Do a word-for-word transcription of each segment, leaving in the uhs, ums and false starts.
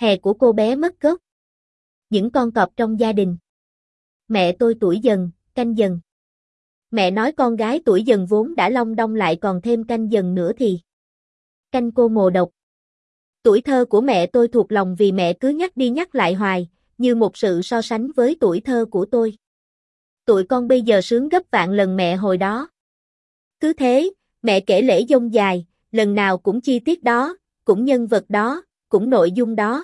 Hè của cô bé mất gốc. Những con cọp trong gia đình. Mẹ tôi tuổi dần, canh dần. Mẹ nói con gái tuổi dần vốn đã long đong lại còn thêm canh dần nữa thì. Canh cô mồ độc. Tuổi thơ của mẹ tôi thuộc lòng vì mẹ cứ nhắc đi nhắc lại hoài, như một sự so sánh với tuổi thơ của tôi. Tụi con bây giờ sướng gấp vạn lần mẹ hồi đó. Cứ thế, mẹ kể lễ dông dài, lần nào cũng chi tiết đó, cũng nhân vật đó, cũng nội dung đó.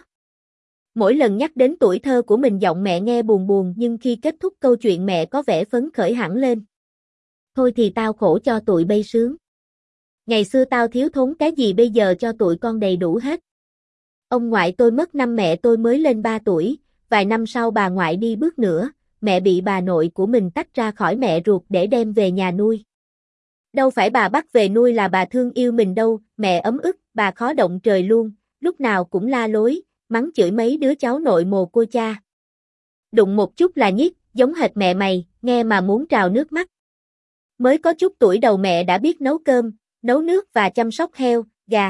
Mỗi lần nhắc đến tuổi thơ của mình giọng mẹ nghe buồn buồn nhưng khi kết thúc câu chuyện mẹ có vẻ phấn khởi hẳn lên. Thôi thì tao khổ cho tụi bây sướng. Ngày xưa tao thiếu thốn cái gì bây giờ cho tụi con đầy đủ hết. Ông ngoại tôi mất năm mẹ tôi mới lên ba tuổi, vài năm sau bà ngoại đi bước nữa, mẹ bị bà nội của mình tách ra khỏi mẹ ruột để đem về nhà nuôi. Đâu phải bà bắt về nuôi là bà thương yêu mình đâu, mẹ ấm ức, bà khó động trời luôn, lúc nào cũng la lối, mắng chửi mấy đứa cháu nội mồ côi cha. Đụng một chút là nhiếc, giống hệt mẹ mày, nghe mà muốn trào nước mắt. Mới có chút tuổi đầu mẹ đã biết nấu cơm, nấu nước và chăm sóc heo, gà.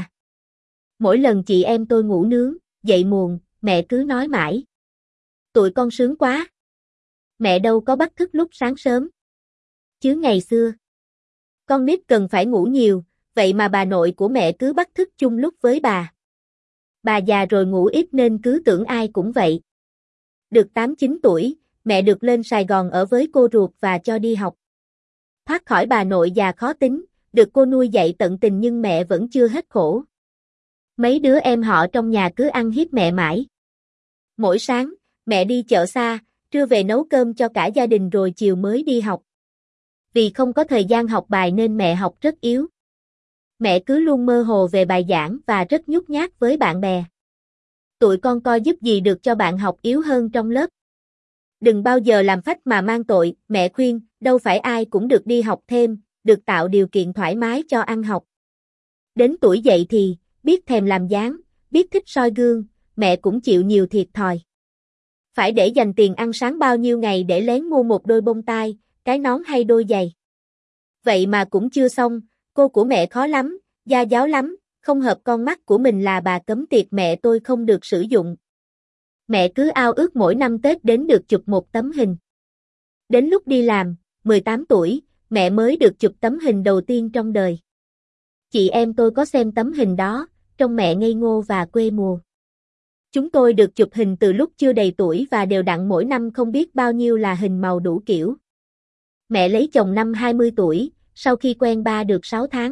Mỗi lần chị em tôi ngủ nướng, dậy muộn, mẹ cứ nói mãi. Tụi con sướng quá. Mẹ đâu có bắt thức lúc sáng sớm. Chứ ngày xưa, con nít cần phải ngủ nhiều, vậy mà bà nội của mẹ cứ bắt thức chung lúc với bà. Bà già rồi ngủ ít nên cứ tưởng ai cũng vậy. Được tám chín tuổi, mẹ được lên Sài Gòn ở với cô ruột và cho đi học. Thoát khỏi bà nội già khó tính, được cô nuôi dạy tận tình nhưng mẹ vẫn chưa hết khổ. Mấy đứa em họ trong nhà cứ ăn hiếp mẹ mãi. Mỗi sáng, mẹ đi chợ xa, trưa về nấu cơm cho cả gia đình rồi chiều mới đi học. Vì không có thời gian học bài nên mẹ học rất yếu. Mẹ cứ luôn mơ hồ về bài giảng và rất nhút nhát với bạn bè. Tụi con coi giúp gì được cho bạn học yếu hơn trong lớp. Đừng bao giờ làm phách mà mang tội, mẹ khuyên, đâu phải ai cũng được đi học thêm, được tạo điều kiện thoải mái cho ăn học. Đến tuổi dậy thì, biết thèm làm dáng, biết thích soi gương, mẹ cũng chịu nhiều thiệt thòi. Phải để dành tiền ăn sáng bao nhiêu ngày để lén mua một đôi bông tai, cái nón hay đôi giày. Vậy mà cũng chưa xong, cô của mẹ khó lắm, gia giáo lắm, không hợp con mắt của mình là bà cấm tiệt mẹ tôi không được sử dụng. Mẹ cứ ao ước mỗi năm Tết đến được chụp một tấm hình. Đến lúc đi làm, mười tám tuổi, mẹ mới được chụp tấm hình đầu tiên trong đời. Chị em tôi có xem tấm hình đó, trông mẹ ngây ngô và quê mùa. Chúng tôi được chụp hình từ lúc chưa đầy tuổi và đều đặn mỗi năm không biết bao nhiêu là hình màu đủ kiểu. Mẹ lấy chồng năm hai mươi tuổi, sau khi quen ba được sáu tháng.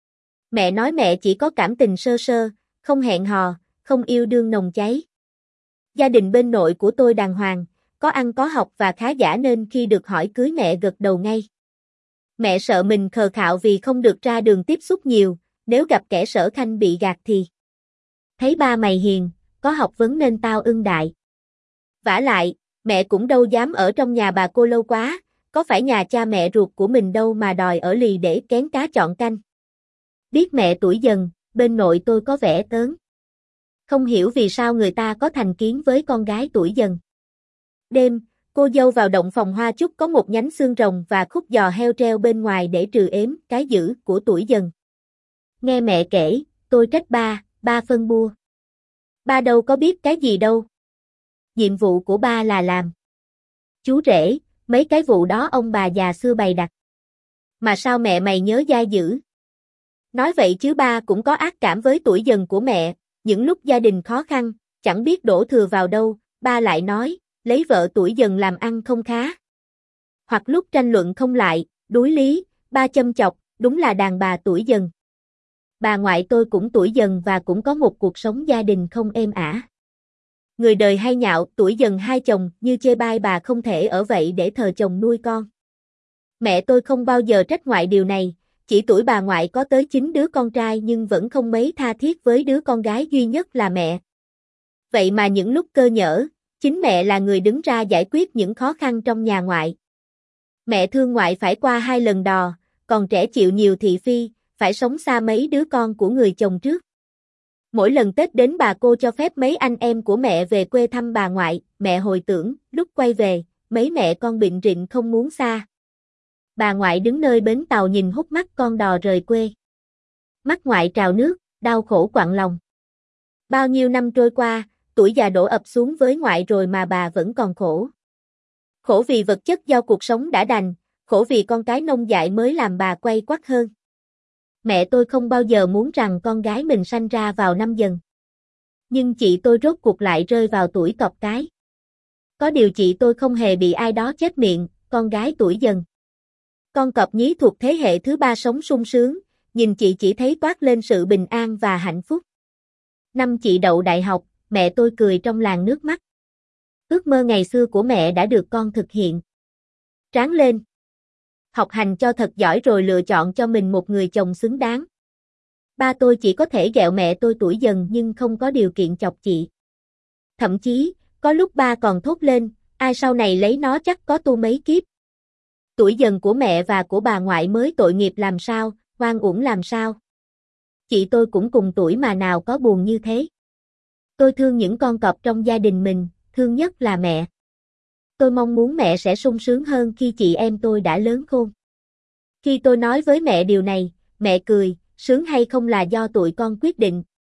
Mẹ nói mẹ chỉ có cảm tình sơ sơ, không hẹn hò, không yêu đương nồng cháy. Gia đình bên nội của tôi đàng hoàng, có ăn có học và khá giả nên khi được hỏi cưới mẹ gật đầu ngay. Mẹ sợ mình khờ khạo vì không được ra đường tiếp xúc nhiều, nếu gặp kẻ sở khanh bị gạt thì. Thấy ba mày hiền, có học vấn nên tao ưng đại. Vả lại, mẹ cũng đâu dám ở trong nhà bà cô lâu quá, có phải nhà cha mẹ ruột của mình đâu mà đòi ở lì để kén cá chọn canh. Biết mẹ tuổi dần, bên nội tôi có vẻ tớn. Không hiểu vì sao người ta có thành kiến với con gái tuổi dần. Đêm, cô dâu vào động phòng hoa chúc có một nhánh xương rồng và khúc giò heo treo bên ngoài để trừ ếm cái dữ của tuổi dần. Nghe mẹ kể, tôi trách ba, ba phân bua. Ba đâu có biết cái gì đâu. Nhiệm vụ của ba là làm. Chú rể, mấy cái vụ đó ông bà già xưa bày đặt. Mà sao mẹ mày nhớ dai dữ? Nói vậy chứ ba cũng có ác cảm với tuổi dần của mẹ, những lúc gia đình khó khăn, chẳng biết đổ thừa vào đâu, ba lại nói, lấy vợ tuổi dần làm ăn không khá. Hoặc lúc tranh luận không lại, đối lý, ba châm chọc, đúng là đàn bà tuổi dần. Bà ngoại tôi cũng tuổi dần và cũng có một cuộc sống gia đình không êm ả. Người đời hay nhạo tuổi dần hai chồng như chê bai bà không thể ở vậy để thờ chồng nuôi con. Mẹ tôi không bao giờ trách ngoại điều này, chỉ tuổi bà ngoại có tới chín đứa con trai nhưng vẫn không mấy tha thiết với đứa con gái duy nhất là mẹ. Vậy mà những lúc cơ nhỡ, chính mẹ là người đứng ra giải quyết những khó khăn trong nhà ngoại. Mẹ thương ngoại phải qua hai lần đò, còn trẻ chịu nhiều thị phi, phải sống xa mấy đứa con của người chồng trước. Mỗi lần Tết đến bà cô cho phép mấy anh em của mẹ về quê thăm bà ngoại, mẹ hồi tưởng, lúc quay về, mấy mẹ con bệnh rịnh không muốn xa. Bà ngoại đứng nơi bến tàu nhìn hút mắt con đò rời quê. Mắt ngoại trào nước, đau khổ quặn lòng. Bao nhiêu năm trôi qua, Tuổi già đổ ập xuống với ngoại rồi mà bà vẫn còn khổ. Khổ vì vật chất do cuộc sống đã đành, khổ vì con cái nông dại mới làm bà quay quắt hơn. Mẹ tôi không bao giờ muốn rằng con gái mình sanh ra vào năm Dần. Nhưng chị tôi rốt cuộc lại rơi vào tuổi cọp cái. Có điều chị tôi không hề bị ai đó chết miệng, con gái tuổi Dần. Con cọp nhí thuộc thế hệ thứ ba sống sung sướng, nhìn chị chỉ thấy toát lên sự bình an và hạnh phúc. Năm chị đậu đại học, mẹ tôi cười trong làn nước mắt. Ước mơ ngày xưa của mẹ đã được con thực hiện. Ráng lên. Học hành cho thật giỏi rồi lựa chọn cho mình một người chồng xứng đáng. Ba tôi chỉ có thể ghẹo mẹ tôi tuổi Dần nhưng không có điều kiện chọc chị. Thậm chí, có lúc ba còn thốt lên, ai sau này lấy nó chắc có tu mấy kiếp. Tuổi Dần của mẹ và của bà ngoại mới tội nghiệp làm sao, oan uổng làm sao. Chị tôi cũng cùng tuổi mà nào có buồn như thế. Tôi thương những con cọp trong gia đình mình, thương nhất là mẹ. Tôi mong muốn mẹ sẽ sung sướng hơn khi chị em tôi đã lớn khôn. Khi tôi nói với mẹ điều này, mẹ cười, sướng hay không là do tụi con quyết định.